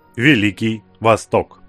Великий Восток.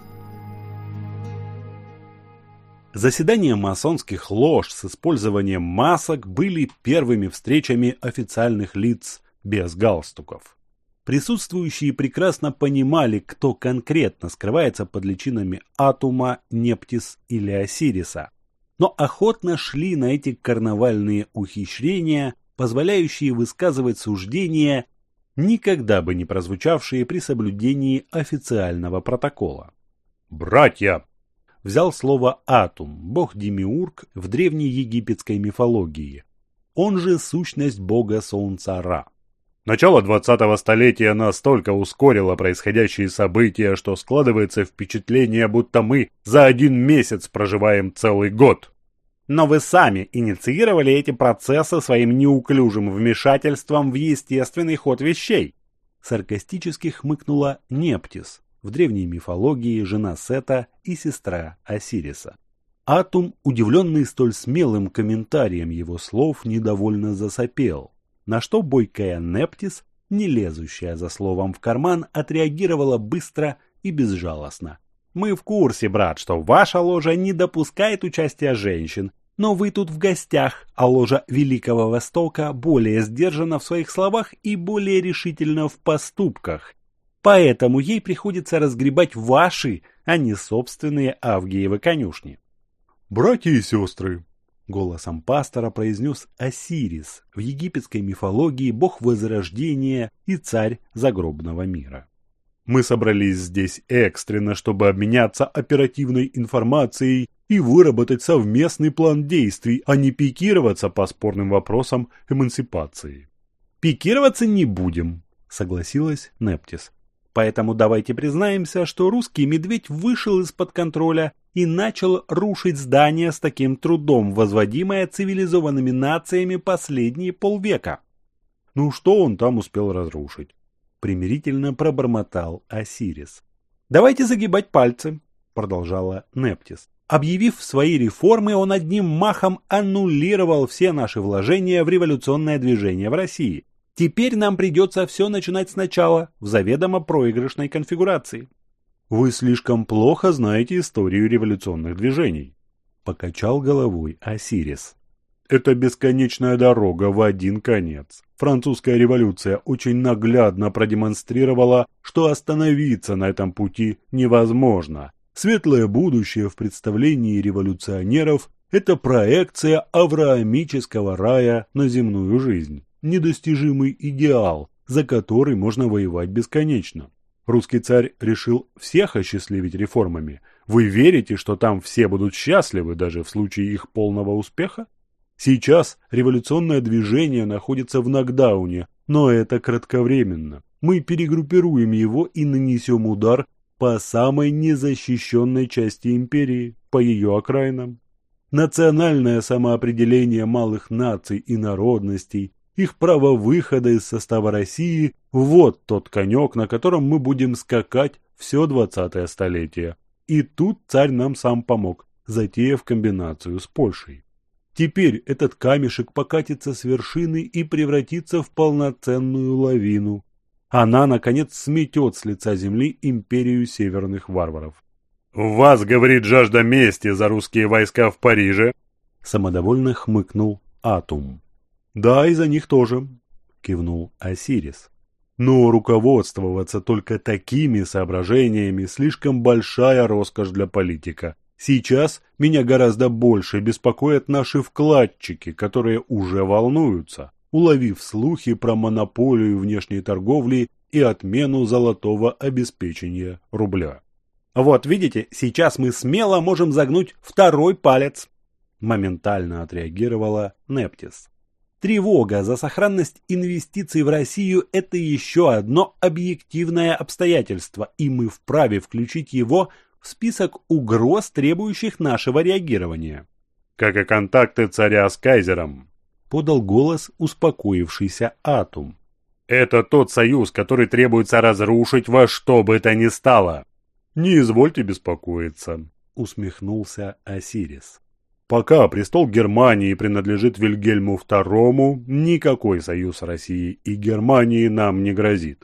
Заседания масонских лож с использованием масок были первыми встречами официальных лиц без галстуков. Присутствующие прекрасно понимали, кто конкретно скрывается под личинами Атума, Нептис или Осириса, но охотно шли на эти карнавальные ухищрения, позволяющие высказывать суждения, никогда бы не прозвучавшие при соблюдении официального протокола. «Братья!» – взял слово Атум, бог-демиург в древнеегипетской мифологии, он же сущность бога солнца Ра. Начало 20-го столетия настолько ускорило происходящие события, что складывается впечатление, будто мы за один месяц проживаем целый год. Но вы сами инициировали эти процессы своим неуклюжим вмешательством в естественный ход вещей. Саркастически хмыкнула Нептис, в древней мифологии жена Сета и сестра Осириса. Атум, удивленный столь смелым комментарием его слов, недовольно засопел, на что бойкая Нептис, не лезущая за словом в карман, отреагировала быстро и безжалостно. «Мы в курсе, брат, что ваша ложа не допускает участия женщин, но вы тут в гостях, а ложа Великого Востока более сдержана в своих словах и более решительна в поступках. Поэтому ей приходится разгребать ваши, а не собственные Авгиевы конюшни». «Братья и сестры», — голосом пастора произнес Осирис, в египетской мифологии бог Возрождения и царь загробного мира. «Мы собрались здесь экстренно, чтобы обменяться оперативной информацией и выработать совместный план действий, а не пикироваться по спорным вопросам эмансипации». «Пикироваться не будем», — согласилась Нептис. «Поэтому давайте признаемся, что русский медведь вышел из-под контроля и начал рушить здания с таким трудом, возводимое цивилизованными нациями последние полвека». «Ну что он там успел разрушить?» Примирительно пробормотал Осирис. «Давайте загибать пальцы», — продолжала Нептис. «Объявив свои реформы, он одним махом аннулировал все наши вложения в революционное движение в России. Теперь нам придется все начинать сначала, в заведомо проигрышной конфигурации». «Вы слишком плохо знаете историю революционных движений», — покачал головой Осирис. «Это бесконечная дорога в один конец. Французская революция очень наглядно продемонстрировала, что остановиться на этом пути невозможно. Светлое будущее в представлении революционеров – это проекция авраамического рая на земную жизнь, недостижимый идеал, за который можно воевать бесконечно. Русский царь решил всех осчастливить реформами. Вы верите, что там все будут счастливы даже в случае их полного успеха? Сейчас революционное движение находится в нокдауне, но это кратковременно. Мы перегруппируем его и нанесем удар по самой незащищенной части империи, по ее окраинам. Национальное самоопределение малых наций и народностей, их право выхода из состава России – вот тот конек, на котором мы будем скакать все 20-е столетие. И тут царь нам сам помог, затеяв комбинацию с Польшей. Теперь этот камешек покатится с вершины и превратится в полноценную лавину. Она, наконец, сметет с лица земли империю северных варваров. «В вас, говорит, жажда мести за русские войска в Париже?» Самодовольно хмыкнул Атум. «Да, и за них тоже», кивнул Осирис. «Но руководствоваться только такими соображениями слишком большая роскошь для политика. Сейчас меня гораздо больше беспокоят наши вкладчики, которые уже волнуются, уловив слухи про монополию внешней торговли и отмену золотого обеспечения рубля». «Вот видите, сейчас мы смело можем загнуть второй палец», моментально отреагировала Нептис. Тревога за сохранность инвестиций в Россию – это еще одно объективное обстоятельство, и мы вправе включить его в список угроз, требующих нашего реагирования. «Как и контакты царя с кайзером», – подал голос успокоившийся Атум. «Это тот союз, который требуется разрушить во что бы то ни стало». «Не извольте беспокоиться», – усмехнулся Осирис. «Пока престол Германии принадлежит Вильгельму II, никакой союз России и Германии нам не грозит.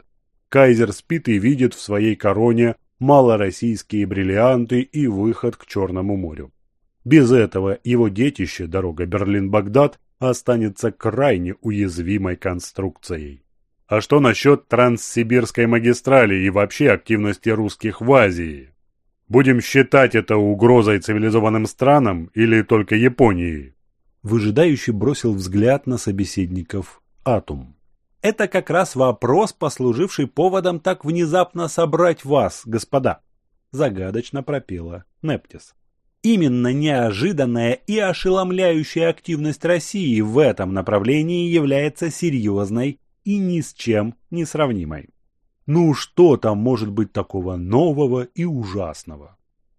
Кайзер спит и видит в своей короне малороссийские бриллианты и выход к Черному морю. Без этого его детище, дорога Берлин-Багдад, останется крайне уязвимой конструкцией. А что насчет Транссибирской магистрали и вообще активности русских в Азии? Будем считать это угрозой цивилизованным странам или только Японии? Выжидающий бросил взгляд на собеседников Атум. Это как раз вопрос, послуживший поводом так внезапно собрать вас, господа, загадочно пропела Нептис. Именно неожиданная и ошеломляющая активность России в этом направлении является серьезной и ни с чем не сравнимой. Ну что там может быть такого нового и ужасного?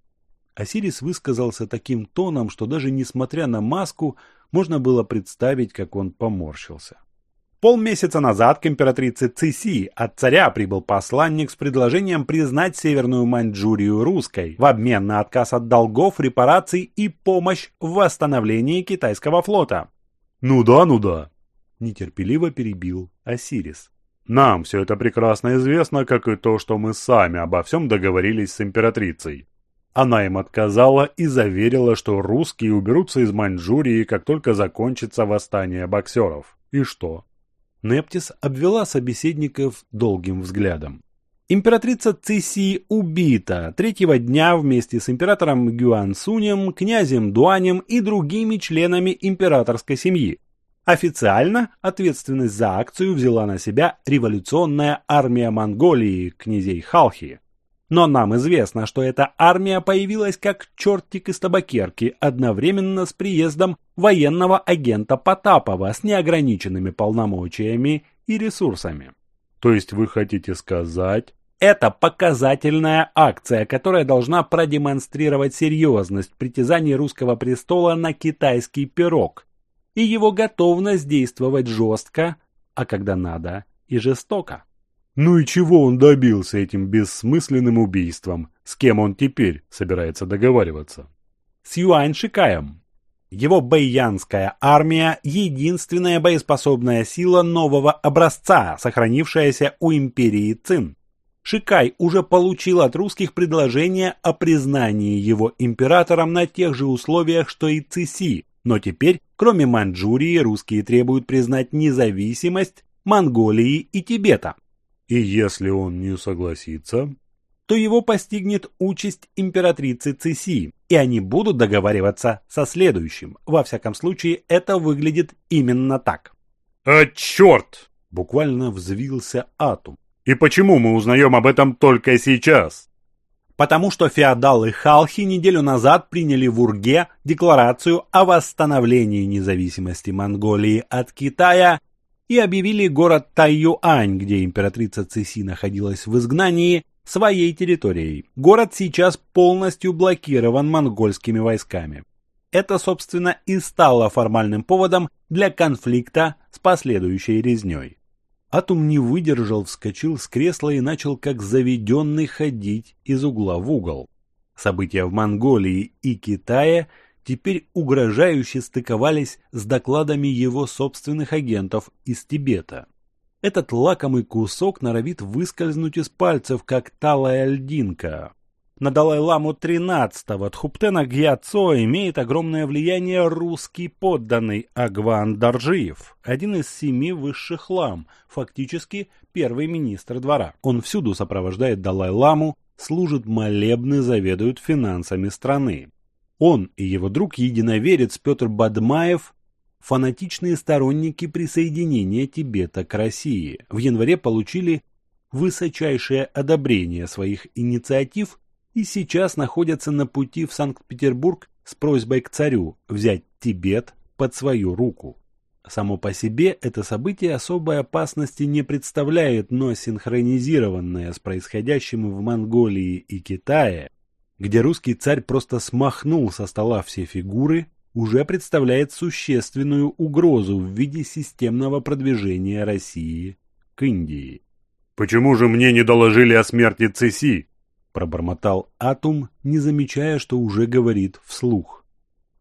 Осирис высказался таким тоном, что даже несмотря на маску, можно было представить, как он поморщился. Полмесяца назад к императрице Цыси от царя прибыл посланник с предложением признать Северную Маньчжурию русской в обмен на отказ от долгов, репараций и помощь в восстановлении китайского флота. Ну да, нетерпеливо перебил Осирис. Нам все это прекрасно известно, как и то, что мы сами обо всем договорились с императрицей. Она им отказала и заверила, что русские уберутся из Маньчжурии, как только закончится восстание боксеров. И что? Нептис обвела собеседников долгим взглядом. Императрица Цыси убита третьего дня вместе с императором Гюансунем, князем Дуанем и другими членами императорской семьи. Официально ответственность за акцию взяла на себя революционная армия Монголии, князей Халхи. Но нам известно, что эта армия появилась как чертик из табакерки одновременно с приездом военного агента Потапова с неограниченными полномочиями и ресурсами. То есть вы хотите сказать... Это показательная акция, которая должна продемонстрировать серьезность притязаний русского престола на китайский пирог и его готовность действовать жестко, а когда надо, и жестоко. Ну и чего он добился этим бессмысленным убийством? С кем он теперь собирается договариваться? С Юань Шикаем. Его бэйянская армия – единственная боеспособная сила нового образца, сохранившаяся у империи Цин. Шикай уже получил от русских предложение о признании его императором на тех же условиях, что и Цыси, но теперь, кроме Маньчжурии, русские требуют признать независимость Монголии и Тибета. И если он не согласится, то его постигнет участь императрицы Цыси, и они будут договариваться со следующим. Во всяком случае, это выглядит именно так. «А черт!» – буквально взвился Атум. «И почему мы узнаем об этом только сейчас?» Потому что феодалы Халхи неделю назад приняли в Урге декларацию о восстановлении независимости Монголии от Китая и объявили город Тайюань, где императрица Цыси находилась в изгнании, своей территорией. Город сейчас полностью блокирован монгольскими войсками. Это, собственно, и стало формальным поводом для конфликта с последующей резней. Атум не выдержал, вскочил с кресла и начал как заведенный ходить из угла в угол. События в Монголии и Китае теперь угрожающе стыковались с докладами его собственных агентов из Тибета. Этот лакомый кусок норовит выскользнуть из пальцев, как талая льдинка. На Далай-ламу XIII Тхуптена Гьяцо имеет огромное влияние русский подданный Агван Доржиев, один из 7 высших лам, фактически первый министр двора. Он всюду сопровождает Далай-ламу, служит молебны, заведует финансами страны. Он и его друг-единоверец Петр Бадмаев – фанатичные сторонники присоединения Тибета к России. В январе получили высочайшее одобрение своих инициатив и сейчас находятся на пути в Санкт-Петербург с просьбой к царю взять Тибет под свою руку. Само по себе это событие особой опасности не представляет, но синхронизированное с происходящим в Монголии и Китае, где русский царь просто смахнул со стола все фигуры, уже представляет существенную угрозу в виде системного продвижения России к Индии. «Почему же мне не доложили о смерти Цыси?» – пробормотал Атум, не замечая, что уже говорит вслух.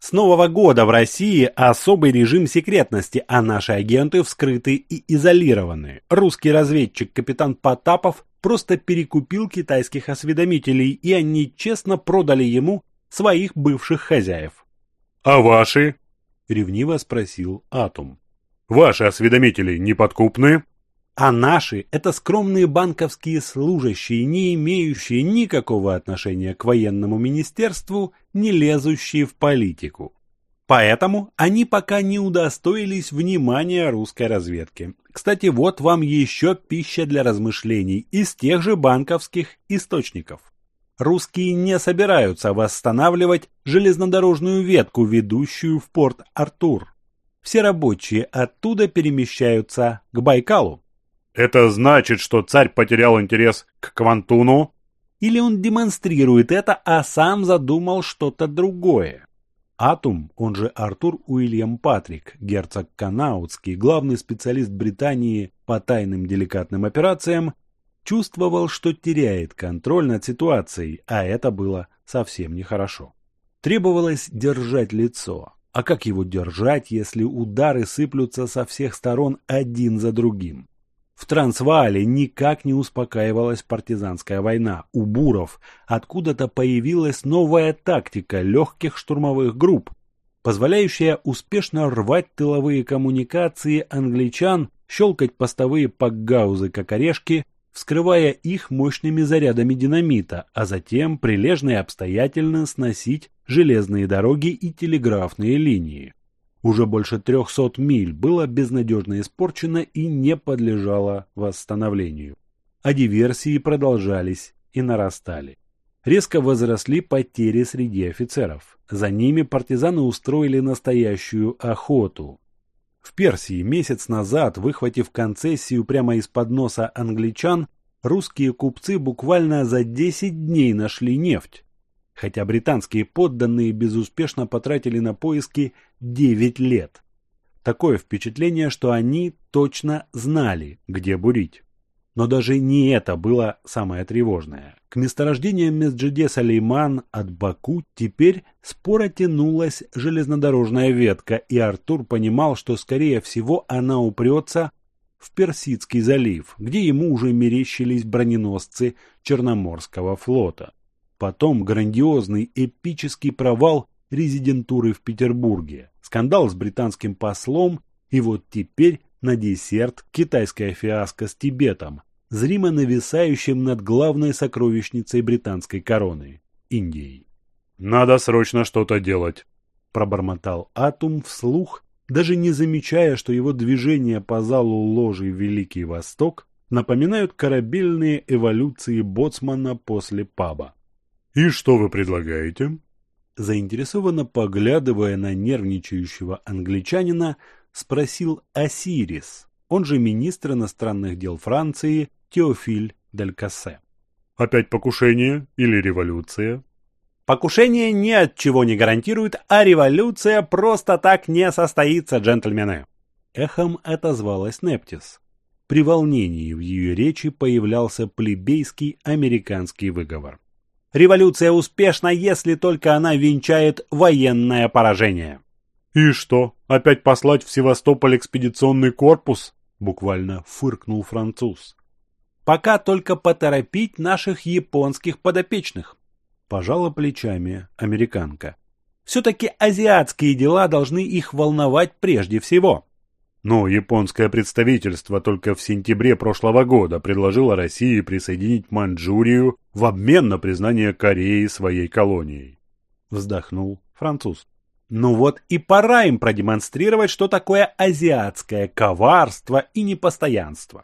С Нового года в России особый режим секретности, а наши агенты вскрыты и изолированы. Русский разведчик капитан Потапов просто перекупил китайских осведомителей, и они честно продали ему своих бывших хозяев. «А ваши?» — ревниво спросил Атум. «Ваши осведомители неподкупны?» «А наши – это скромные банковские служащие, не имеющие никакого отношения к военному министерству, не лезущие в политику. Поэтому они пока не удостоились внимания русской разведки. Кстати, вот вам еще пища для размышлений из тех же банковских источников. Русские не собираются восстанавливать железнодорожную ветку, ведущую в порт Артур. Все рабочие оттуда перемещаются к Байкалу. Это значит, что царь потерял интерес к Квантуну? Или он демонстрирует это, а сам задумал что-то другое? Атум, он же Артур Уильям Патрик, герцог Канаутский, главный специалист Британии по тайным деликатным операциям, чувствовал, что теряет контроль над ситуацией, а это было совсем нехорошо. Требовалось держать лицо. А как его держать, если удары сыплются со всех сторон один за другим? В Трансваале никак не успокаивалась партизанская война. У буров откуда-то появилась новая тактика легких штурмовых групп, позволяющая успешно рвать тыловые коммуникации англичан, щелкать постовые пакгаузы как орешки, вскрывая их мощными зарядами динамита, а затем прилежно и обстоятельно сносить железные дороги и телеграфные линии. Уже больше 300 миль было безнадежно испорчено и не подлежало восстановлению. А диверсии продолжались и нарастали. Резко возросли потери среди офицеров. За ними партизаны устроили настоящую охоту. В Персии месяц назад, выхватив концессию прямо из-под носа англичан, русские купцы буквально за 10 дней нашли нефть. Хотя британские подданные безуспешно потратили на поиски 9 лет. Такое впечатление, что они точно знали, где бурить. Но даже не это было самое тревожное. К месторождению Месджиде-Салейман от Баку теперь споро тянулась железнодорожная ветка, и Артур понимал, что, скорее всего, она упрется в Персидский залив, где ему уже мерещились броненосцы Черноморского флота. Потом грандиозный эпический провал резидентуры в Петербурге, скандал с британским послом, и вот теперь на десерт китайская фиаско с Тибетом, зримо нависающим над главной сокровищницей британской короны – Индией. «Надо срочно что-то делать», – пробормотал Атум вслух, даже не замечая, что его движения по залу ложи Великий Восток напоминают корабельные эволюции боцмана после паба. «И что вы предлагаете?» Заинтересованно поглядывая на нервничающего англичанина, спросил Осирис, он же министр иностранных дел Франции Теофиль Дель Кассе. «Опять покушение или революция?» «Покушение ни от чего не гарантирует, а революция просто так не состоится, джентльмены!» Эхом отозвалась Нептис. При волнении в ее речи появлялся плебейский американский выговор. Революция успешна, если только она венчает военное поражение. «И что, опять послать в Севастополь экспедиционный корпус?» – буквально фыркнул француз. «Пока только поторопить наших японских подопечных», – пожала плечами американка. «Все-таки азиатские дела должны их волновать прежде всего». Но японское представительство только в сентябре прошлого года предложило России присоединить Маньчжурию в обмен на признание Кореи своей колонией. Вздохнул француз. Ну вот и пора им продемонстрировать, что такое азиатское коварство и непостоянство.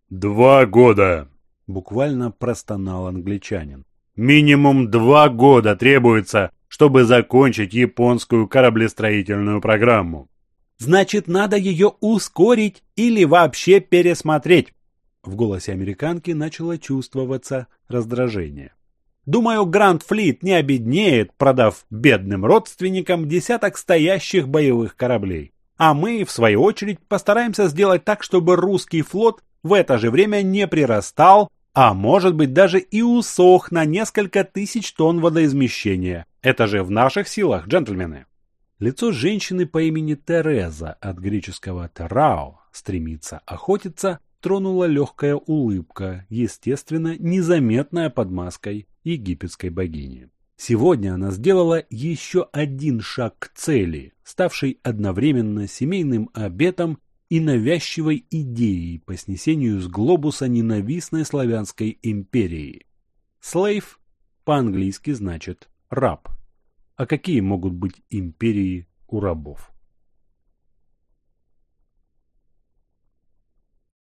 2 года! Буквально простонал англичанин. Минимум 2 года требуется, чтобы закончить японскую кораблестроительную программу. Значит, надо ее ускорить или вообще пересмотреть. В голосе американки начало чувствоваться раздражение. Думаю, Гранд-флит не обеднеет, продав бедным родственникам десяток стоящих боевых кораблей. А мы, в свою очередь, постараемся сделать так, чтобы русский флот в это же время не прирастал, а может быть даже и усох на несколько тысяч тонн водоизмещения. Это же в наших силах, джентльмены. Лицо женщины по имени Тереза, от греческого «терао» – «стремиться охотиться», тронула легкая улыбка, естественно, незаметная под маской египетской богини. Сегодня она сделала еще один шаг к цели, ставшей одновременно семейным обетом и навязчивой идеей по снесению с глобуса ненавистной славянской империи. Slave по-английски значит «раб». А какие могут быть империи у рабов?